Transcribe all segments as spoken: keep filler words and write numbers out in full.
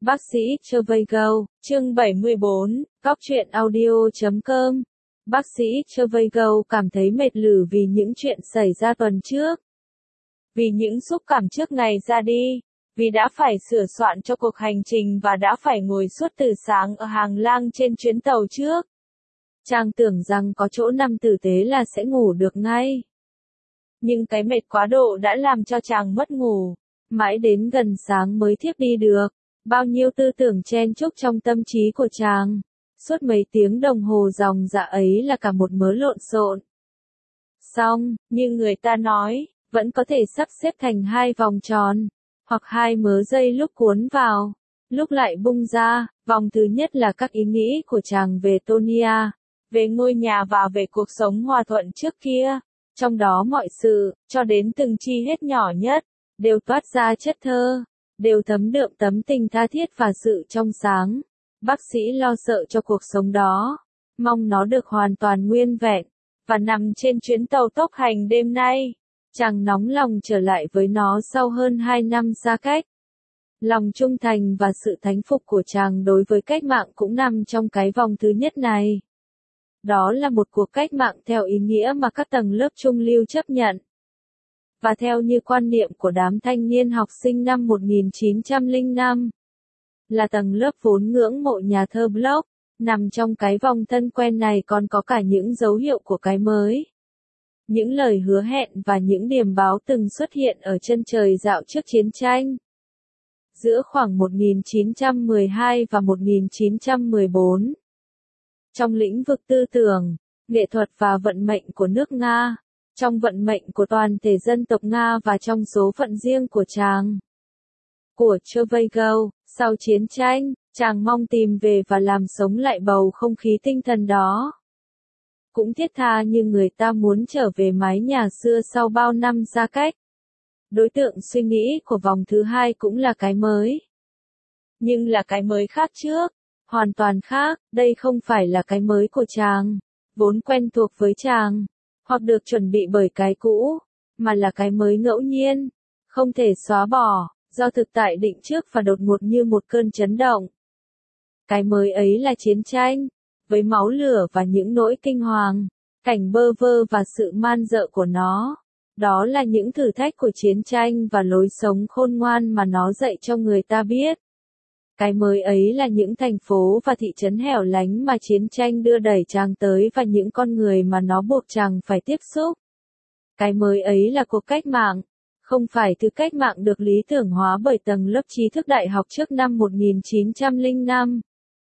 Bác sĩ Trevigo, chương bảy mươi bốn, góc truyện audio chấm com. Bác sĩ Trevigo cảm thấy mệt lử vì những chuyện xảy ra tuần trước. Vì những xúc cảm trước ngày ra đi, vì đã phải sửa soạn cho cuộc hành trình và đã phải ngồi suốt từ sáng ở hàng lang trên chuyến tàu trước. Chàng tưởng rằng có chỗ nằm tử tế là sẽ ngủ được ngay. Nhưng cái mệt quá độ đã làm cho chàng mất ngủ, mãi đến gần sáng mới thiếp đi được. Bao nhiêu tư tưởng chen chúc trong tâm trí của chàng, suốt mấy tiếng đồng hồ ròng rã ấy là cả một mớ lộn xộn. Xong, như người ta nói, vẫn có thể sắp xếp thành hai vòng tròn, hoặc hai mớ dây lúc cuốn vào, lúc lại bung ra. Vòng thứ nhất là các ý nghĩ của chàng về Tonia, về ngôi nhà và về cuộc sống hòa thuận trước kia. Trong đó mọi sự, cho đến từng chi hết nhỏ nhất, đều toát ra chất thơ, đều thấm đượm tấm tình tha thiết và sự trong sáng. Bác sĩ lo sợ cho cuộc sống đó, mong nó được hoàn toàn nguyên vẹn, và nằm trên chuyến tàu tốc hành đêm nay, chàng nóng lòng trở lại với nó sau hơn hai năm xa cách. Lòng trung thành và sự thánh phục của chàng đối với cách mạng cũng nằm trong cái vòng thứ nhất này. Đó là một cuộc cách mạng theo ý nghĩa mà các tầng lớp trung lưu chấp nhận. Và theo như quan niệm của đám thanh niên học sinh năm một nghìn chín trăm lẻ năm, là tầng lớp vốn ngưỡng mộ nhà thơ Bloch, nằm trong cái vòng thân quen này còn có cả những dấu hiệu của cái mới. Những lời hứa hẹn và những điềm báo từng xuất hiện ở chân trời dạo trước chiến tranh. Giữa khoảng một nghìn chín trăm mười hai và một nghìn chín trăm mười bốn. Trong lĩnh vực tư tưởng, nghệ thuật và vận mệnh của nước Nga, trong vận mệnh của toàn thể dân tộc Nga và trong số phận riêng của chàng. Của Trevigo, sau chiến tranh, chàng mong tìm về và làm sống lại bầu không khí tinh thần đó. Cũng thiết tha như người ta muốn trở về mái nhà xưa sau bao năm xa cách. Đối tượng suy nghĩ của vòng thứ hai cũng là cái mới. Nhưng là cái mới khác trước, hoàn toàn khác. Đây không phải là cái mới của chàng, vốn quen thuộc với chàng, hoặc được chuẩn bị bởi cái cũ, mà là cái mới ngẫu nhiên, không thể xóa bỏ, do thực tại định trước và đột ngột như một cơn chấn động. Cái mới ấy là chiến tranh, với máu lửa và những nỗi kinh hoàng, cảnh bơ vơ và sự man dợ của nó. Đó là những thử thách của chiến tranh và lối sống khôn ngoan mà nó dạy cho người ta biết. Cái mới ấy là những thành phố và thị trấn hẻo lánh mà chiến tranh đưa đẩy chàng tới và những con người mà nó buộc chàng phải tiếp xúc. Cái mới ấy là cuộc cách mạng, không phải thứ cách mạng được lý tưởng hóa bởi tầng lớp trí thức đại học trước năm một nghìn chín trăm lẻ năm,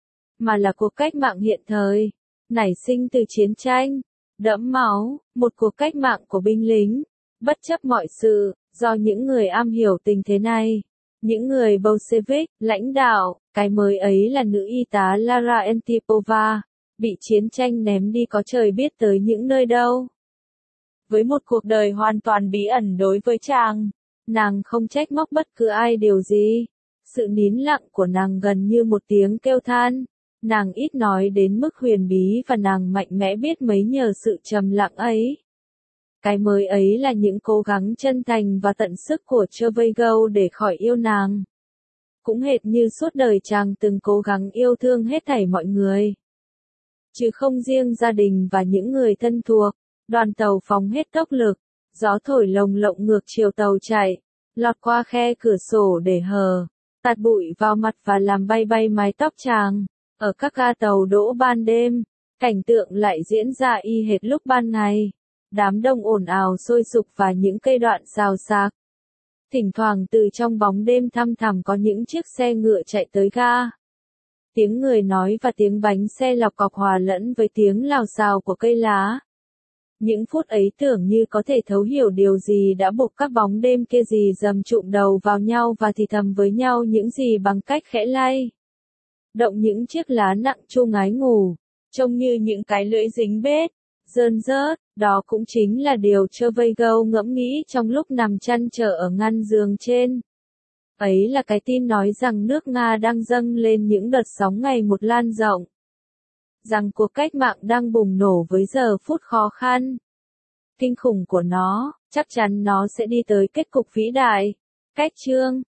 mà là cuộc cách mạng hiện thời, nảy sinh từ chiến tranh, đẫm máu, một cuộc cách mạng của binh lính, bất chấp mọi sự, do những người am hiểu tình thế này. Những người Bolshevik, lãnh đạo. Cái mới ấy là nữ y tá Lara Antipova, bị chiến tranh ném đi có trời biết tới những nơi đâu. Với một cuộc đời hoàn toàn bí ẩn đối với chàng, nàng không trách móc bất cứ ai điều gì. Sự nín lặng của nàng gần như một tiếng kêu than. Nàng ít nói đến mức huyền bí và nàng mạnh mẽ biết mấy nhờ sự trầm lặng ấy. Cái mới ấy là những cố gắng chân thành và tận sức của Trevigo để khỏi yêu nàng. Cũng hệt như suốt đời chàng từng cố gắng yêu thương hết thảy mọi người. Chứ không riêng gia đình và những người thân thuộc. Đoàn tàu phóng hết tốc lực, gió thổi lồng lộng ngược chiều tàu chạy, lọt qua khe cửa sổ để hờ, tạt bụi vào mặt và làm bay bay mái tóc chàng. Ở các ga tàu đỗ ban đêm, cảnh tượng lại diễn ra y hệt lúc ban ngày. Đám đông ồn ào sôi sục và những cây đoạn xào xạc. Thỉnh thoảng từ trong bóng đêm thăm thẳm có những chiếc xe ngựa chạy tới ga. Tiếng người nói và tiếng bánh xe lọc cọc hòa lẫn với tiếng lào xào của cây lá. Những phút ấy tưởng như có thể thấu hiểu điều gì đã buộc các bóng đêm kia dì dầm chụm đầu vào nhau và thì thầm với nhau những gì bằng cách khẽ lay động những chiếc lá nặng chu ngái ngủ, trông như những cái lưỡi dính bết, rơn rớt. Đó cũng chính là điều Trevigo ngẫm nghĩ trong lúc nằm chăn trở ở ngăn giường trên. Ấy là cái tin nói rằng nước Nga đang dâng lên những đợt sóng ngày một lan rộng. Rằng cuộc cách mạng đang bùng nổ với giờ phút khó khăn, kinh khủng của nó, chắc chắn nó sẽ đi tới kết cục vĩ đại. Cách chương